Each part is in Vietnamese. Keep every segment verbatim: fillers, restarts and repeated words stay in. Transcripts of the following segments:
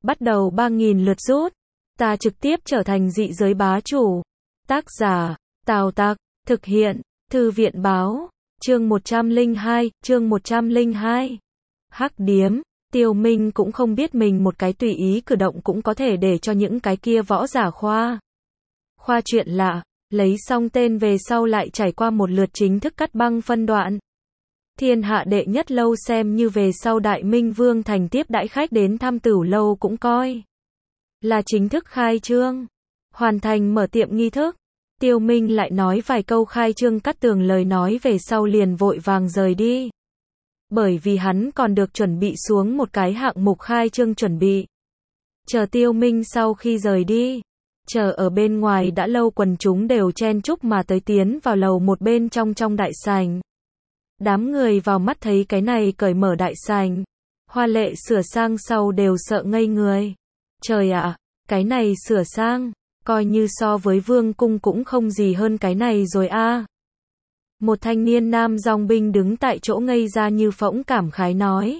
bắt đầu ba nghìn lượt rút. Ta trực tiếp trở thành dị giới bá chủ. Tác giả, Tào Tặc, thực hiện, Thư viện báo, chương một trăm lẻ hai, chương một trăm lẻ hai. Hắc điếm, Tiêu Minh cũng không biết mình một cái tùy ý cử động cũng có thể để cho những cái kia võ giả khoa. Khoa chuyện lạ, lấy xong tên về sau lại trải qua một lượt chính thức cắt băng phân đoạn. Thiên hạ đệ nhất lâu xem như về sau Đại Minh Vương thành tiếp đãi khách đến thăm Tửu lâu cũng coi là chính thức khai trương. Hoàn thành mở tiệm nghi thức, Tiêu Minh lại nói vài câu khai trương cắt tường lời nói về sau liền vội vàng rời đi. Bởi vì hắn còn được chuẩn bị xuống một cái hạng mục khai trương chuẩn bị. Chờ Tiêu Minh sau khi rời đi, chờ ở bên ngoài đã lâu quần chúng đều chen chúc mà tới tiến vào lầu một bên trong trong đại sảnh. Đám người vào mắt thấy cái này cởi mở đại sảnh, hoa lệ sửa sang sau đều sợ ngây người. Trời ạ, cái này sửa sang, coi như so với vương cung cũng không gì hơn cái này rồi a. À. Một thanh niên nam dòng binh đứng tại chỗ ngây ra như phỗng cảm khái nói.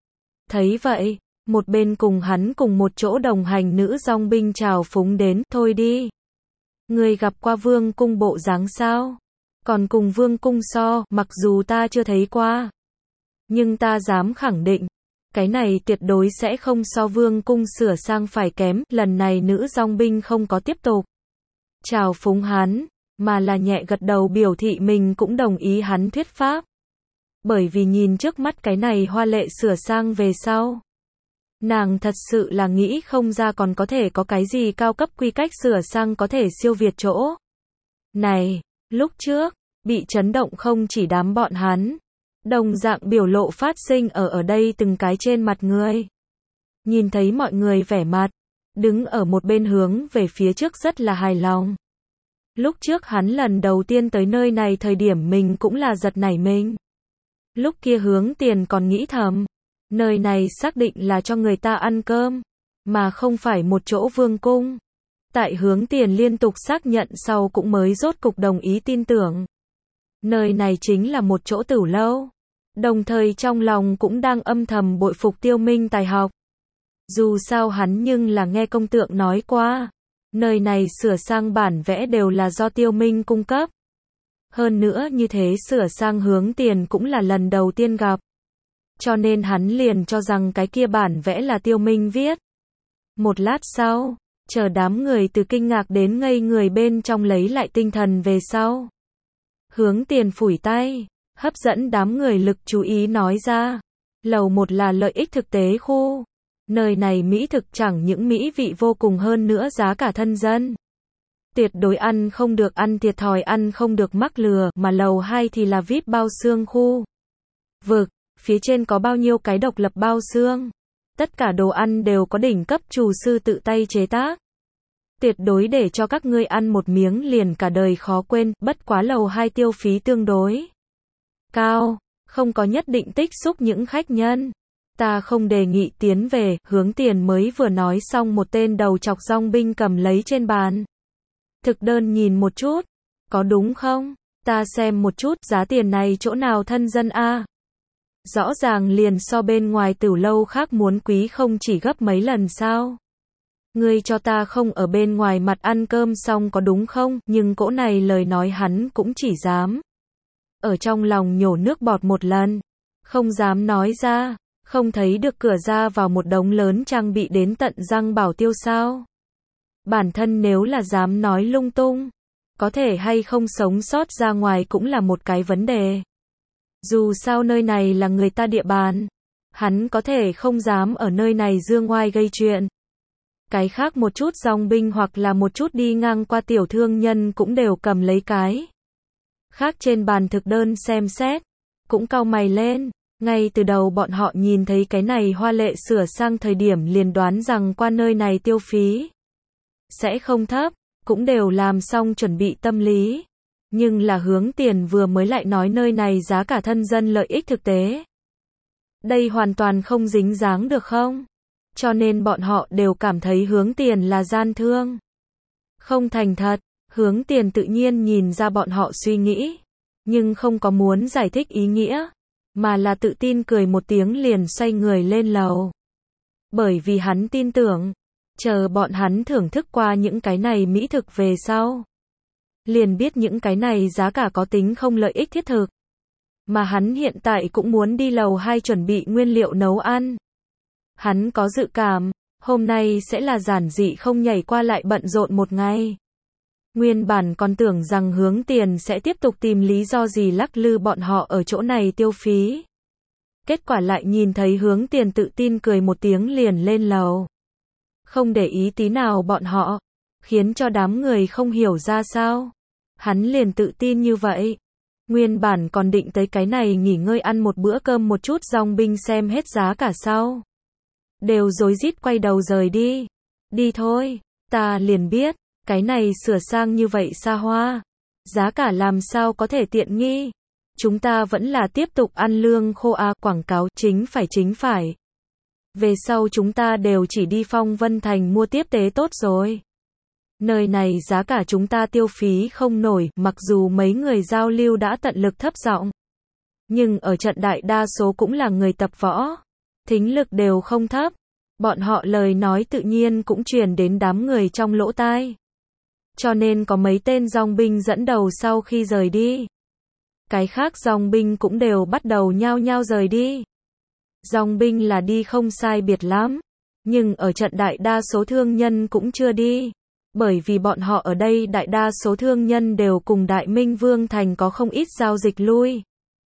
Thấy vậy, một bên cùng hắn cùng một chỗ đồng hành nữ dòng binh chào phúng đến, thôi đi. Người gặp qua vương cung bộ dáng sao? Còn cùng vương cung so, mặc dù ta chưa thấy qua. Nhưng ta dám khẳng định, cái này tuyệt đối sẽ không so vương cung sửa sang phải kém. Lần này nữ dòng binh không có tiếp tục chào phúng hắn, mà là nhẹ gật đầu biểu thị mình cũng đồng ý hắn thuyết pháp. Bởi vì nhìn trước mắt cái này hoa lệ sửa sang về sau, nàng thật sự là nghĩ không ra còn có thể có cái gì cao cấp quy cách sửa sang có thể siêu việt chỗ này. Lúc trước, bị chấn động không chỉ đám bọn hắn, đồng dạng biểu lộ phát sinh ở ở đây từng cái trên mặt người. Nhìn thấy mọi người vẻ mặt, đứng ở một bên hướng về phía trước rất là hài lòng. Lúc trước hắn lần đầu tiên tới nơi này thời điểm mình cũng là giật nảy mình. Lúc kia Hướng Tiền còn nghĩ thầm, nơi này xác định là cho người ta ăn cơm, mà không phải một chỗ vương cung. Tại Hướng Tiền liên tục xác nhận sau cũng mới rốt cục đồng ý tin tưởng. Nơi này chính là một chỗ Tửu lâu. Đồng thời trong lòng cũng đang âm thầm bội phục Tiêu Minh tài học. Dù sao hắn nhưng là nghe công tượng nói qua, nơi này sửa sang bản vẽ đều là do Tiêu Minh cung cấp. Hơn nữa như thế sửa sang Hướng Tiền cũng là lần đầu tiên gặp. Cho nên hắn liền cho rằng cái kia bản vẽ là Tiêu Minh viết. Một lát sau, chờ đám người từ kinh ngạc đến ngây người bên trong lấy lại tinh thần về sau. Hướng Tiền phủi tay, hấp dẫn đám người lực chú ý nói ra. Lầu một là lợi ích thực tế khu. Nơi này mỹ thực chẳng những mỹ vị vô cùng hơn nữa giá cả thân dân. Tuyệt đối ăn không được ăn thiệt thòi, ăn không được mắc lừa, mà lầu hai thì là vi ai pi bao xương khu. Vực, phía trên có bao nhiêu cái độc lập bao xương. Tất cả đồ ăn đều có đỉnh cấp厨sư tự tay chế tác. Tuyệt đối để cho các ngươi ăn một miếng liền cả đời khó quên, bất quá lầu hai tiêu phí tương đối cao, không có nhất định tích xúc những khách nhân. Ta không đề nghị tiến về. Hướng Tiền mới vừa nói xong một tên đầu chọc dòng binh cầm lấy trên bàn thực đơn nhìn một chút, có đúng không? Ta xem một chút, giá tiền này chỗ nào thân dân a? Rõ ràng liền so bên ngoài Tửu lâu khác muốn quý không chỉ gấp mấy lần sao? Ngươi cho ta không ở bên ngoài mặt ăn cơm xong có đúng không? Nhưng cỗ này lời nói hắn cũng chỉ dám ở trong lòng nhổ nước bọt một lần, không dám nói ra. Không thấy được cửa ra vào một đống lớn trang bị đến tận răng bảo tiêu sao? Bản thân nếu là dám nói lung tung, có thể hay không sống sót ra ngoài cũng là một cái vấn đề. Dù sao nơi này là người ta địa bàn, hắn có thể không dám ở nơi này dương oai gây chuyện. Cái khác một chút dòng binh hoặc là một chút đi ngang qua tiểu thương nhân cũng đều cầm lấy cái khác trên bàn thực đơn xem xét, cũng cau mày lên. Ngay từ đầu bọn họ nhìn thấy cái này hoa lệ sửa sang thời điểm liền đoán rằng qua nơi này tiêu phí sẽ không thấp, cũng đều làm xong chuẩn bị tâm lý. Nhưng là Hướng Tiền vừa mới lại nói nơi này giá cả thân dân lợi ích thực tế. Đây hoàn toàn không dính dáng được không? Cho nên bọn họ đều cảm thấy Hướng Tiền là gian thương, không thành thật. Hướng Tiền tự nhiên nhìn ra bọn họ suy nghĩ, nhưng không có muốn giải thích ý nghĩa, mà là tự tin cười một tiếng liền xoay người lên lầu. bởi vì hắn tin tưởng, chờ bọn hắn thưởng thức qua những cái này mỹ thực về sau, liền biết những cái này giá cả có tính không lợi ích thiết thực. Mà hắn hiện tại cũng muốn đi lầu hai chuẩn bị nguyên liệu nấu ăn. Hắn có dự cảm, hôm nay sẽ là giản dị không nhảy qua lại bận rộn một ngày. Nguyên bản còn tưởng rằng Hướng Tiền sẽ tiếp tục tìm lý do gì lắc lư bọn họ ở chỗ này tiêu phí. Kết quả lại nhìn thấy Hướng Tiền tự tin cười một tiếng liền lên lầu. Không để ý tí nào bọn họ, khiến cho đám người không hiểu ra sao. Hắn liền tự tin như vậy. Nguyên bản còn định tới cái này nghỉ ngơi ăn một bữa cơm một chút dòng binh xem hết giá cả sau. Đều rối rít quay đầu rời đi. Đi thôi, ta liền biết, cái này sửa sang như vậy xa hoa. Giá cả làm sao có thể tiện nghi. Chúng ta vẫn là tiếp tục ăn lương khô à, quảng cáo chính phải chính phải. Về sau chúng ta đều chỉ đi Phong Vân Thành mua tiếp tế tốt rồi. Nơi này giá cả chúng ta tiêu phí không nổi, mặc dù mấy người giao lưu đã tận lực thấp giọng. Nhưng ở trận đại đa số cũng là người tập võ. Thính lực đều không thấp. Bọn họ lời nói tự nhiên cũng truyền đến đám người trong lỗ tai. Cho nên có mấy tên dòng binh dẫn đầu sau khi rời đi. Cái khác dòng binh cũng đều bắt đầu nhao nhao rời đi. Dòng binh là đi không sai biệt lắm. Nhưng ở trận đại đa số thương nhân cũng chưa đi. Bởi vì bọn họ ở đây đại đa số thương nhân đều cùng Đại Minh Vương Thành có không ít giao dịch lui.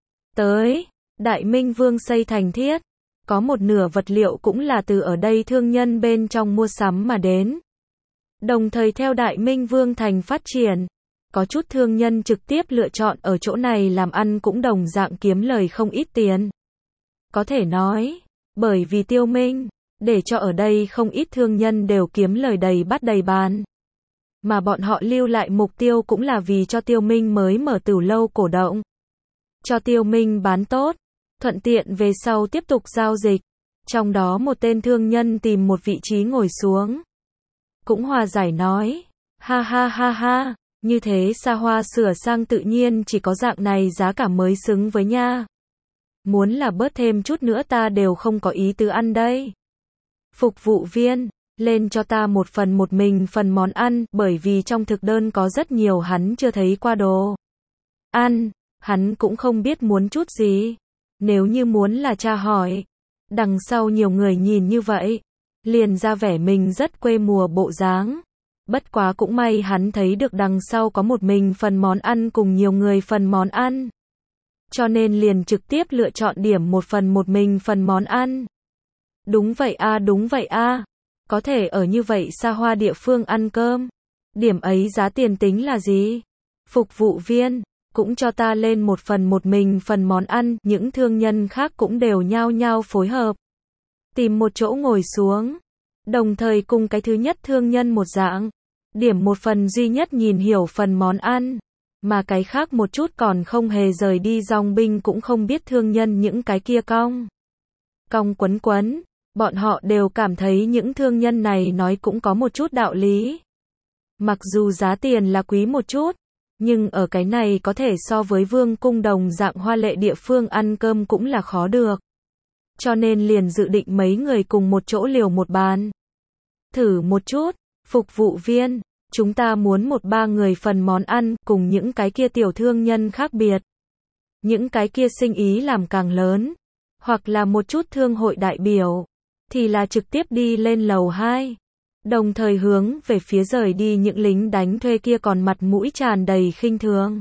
Tới, Đại Minh Vương xây thành thiết. Có một nửa vật liệu cũng là từ ở đây thương nhân bên trong mua sắm mà đến. Đồng thời theo Đại Minh Vương Thành phát triển, có chút thương nhân trực tiếp lựa chọn ở chỗ này làm ăn cũng đồng dạng kiếm lời không ít tiền. Có thể nói, bởi vì Tiêu Minh, để cho ở đây không ít thương nhân đều kiếm lời đầy bát đầy bàn. Mà bọn họ lưu lại mục tiêu cũng là vì cho Tiêu Minh mới mở tửu lâu cổ động. Cho Tiêu Minh bán tốt, thuận tiện về sau tiếp tục giao dịch. Trong đó một tên thương nhân tìm một vị trí ngồi xuống. Cũng hòa giải nói, ha ha ha ha, như thế xa hoa sửa sang tự nhiên chỉ có dạng này giá cả mới xứng với nha. Muốn là bớt thêm chút nữa ta đều không có ý tứ ăn đây. Phục vụ viên, lên cho ta một phần một mình phần món ăn, bởi vì trong thực đơn có rất nhiều hắn chưa thấy qua đồ ăn, hắn cũng không biết muốn chút gì. Nếu như muốn là tra hỏi, đằng sau nhiều người nhìn như vậy, liền ra vẻ mình rất quê mùa bộ dáng. Bất quá cũng may hắn thấy được đằng sau có một mình phần món ăn cùng nhiều người phần món ăn. Cho nên liền trực tiếp lựa chọn điểm một phần một mình phần món ăn. Đúng vậy a, đúng vậy a. Có thể ở như vậy xa hoa địa phương ăn cơm. Điểm ấy giá tiền tính là gì? Phục vụ viên, cũng cho ta lên một phần một mình phần món ăn, những thương nhân khác cũng đều nhao nhao phối hợp. Tìm một chỗ ngồi xuống. Đồng thời cùng cái thứ nhất thương nhân một dạng. Điểm một phần duy nhất nhìn hiểu phần món ăn. Mà cái khác một chút còn không hề rời đi dòng binh cũng không biết thương nhân những cái kia cong. Cong quấn quấn. Bọn họ đều cảm thấy những thương nhân này nói cũng có một chút đạo lý. Mặc dù giá tiền là quý một chút, nhưng ở cái này có thể so với vương cung đồng dạng hoa lệ địa phương ăn cơm cũng là khó được. Cho nên liền dự định mấy người cùng một chỗ liều một bàn. Thử một chút, phục vụ viên, chúng ta muốn một ba người phần món ăn, cùng những cái kia tiểu thương nhân khác biệt. Những cái kia sinh ý làm càng lớn, hoặc là một chút thương hội đại biểu, thì là trực tiếp đi lên lầu hai. Đồng thời hướng về phía rời đi những lính đánh thuê kia còn mặt mũi tràn đầy khinh thường.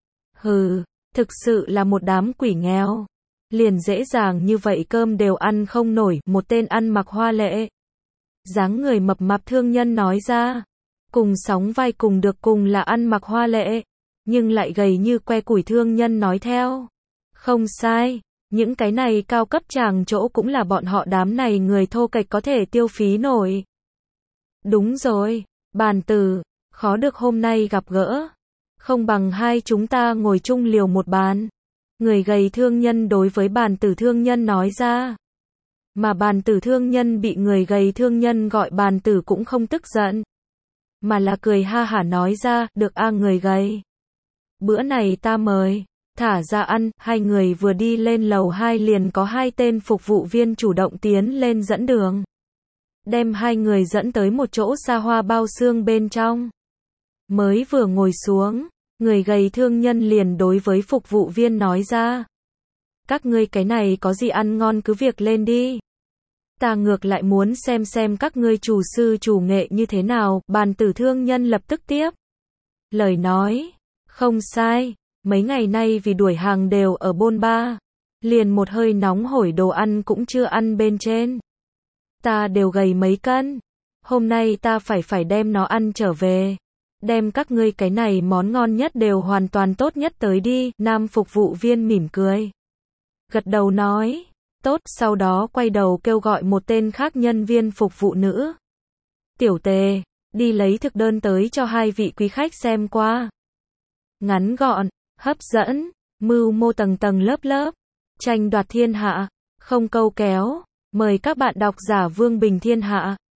Hừ, thực sự là một đám quỷ nghèo. Liền dễ dàng như vậy cơm đều ăn không nổi, một tên ăn mặc hoa lệ. Dáng người mập mạp thương nhân nói ra. Cùng sóng vai cùng được cùng là ăn mặc hoa lệ, nhưng lại gầy như que củi thương nhân nói theo. Không sai, những cái này cao cấp tràng chỗ cũng là bọn họ đám này người thô kệch có thể tiêu phí nổi. Đúng rồi, bàn tử, khó được hôm nay gặp gỡ. Không bằng hai chúng ta ngồi chung liều một bàn. Người gầy thương nhân đối với bàn tử thương nhân nói ra. Mà bàn tử thương nhân bị người gầy thương nhân gọi bàn tử cũng không tức giận. Mà là cười ha hả nói ra, được a người gầy. Bữa này ta mời, thả ra ăn, hai người vừa đi lên lầu hai liền có hai tên phục vụ viên chủ động tiến lên dẫn đường. đem hai người dẫn tới một chỗ xa hoa bao xương bên trong. Mới vừa ngồi xuống, người gầy thương nhân liền đối với phục vụ viên nói ra. Các ngươi cái này có gì ăn ngon cứ việc lên đi. Ta ngược lại muốn xem xem các ngươi chủ sư chủ nghệ như thế nào, bàn tử thương nhân lập tức tiếp. Lời nói, không sai, mấy ngày nay vì đuổi hàng đều ở bôn ba, liền một hơi nóng hổi đồ ăn cũng chưa ăn bên trên. Ta đều gầy mấy cân, hôm nay ta phải phải đem nó ăn trở về. Đem các ngươi cái này món ngon nhất đều hoàn toàn tốt nhất tới đi, nam phục vụ viên mỉm cười. Gật đầu nói, tốt, sau đó quay đầu kêu gọi một tên khác nhân viên phục vụ nữ. Tiểu Tề, đi lấy thực đơn tới cho hai vị quý khách xem qua. Ngắn gọn, hấp dẫn, mưu mô tầng tầng lớp lớp, tranh đoạt thiên hạ, không câu kéo, mời các bạn độc giả Vương Bình Thiên Hạ.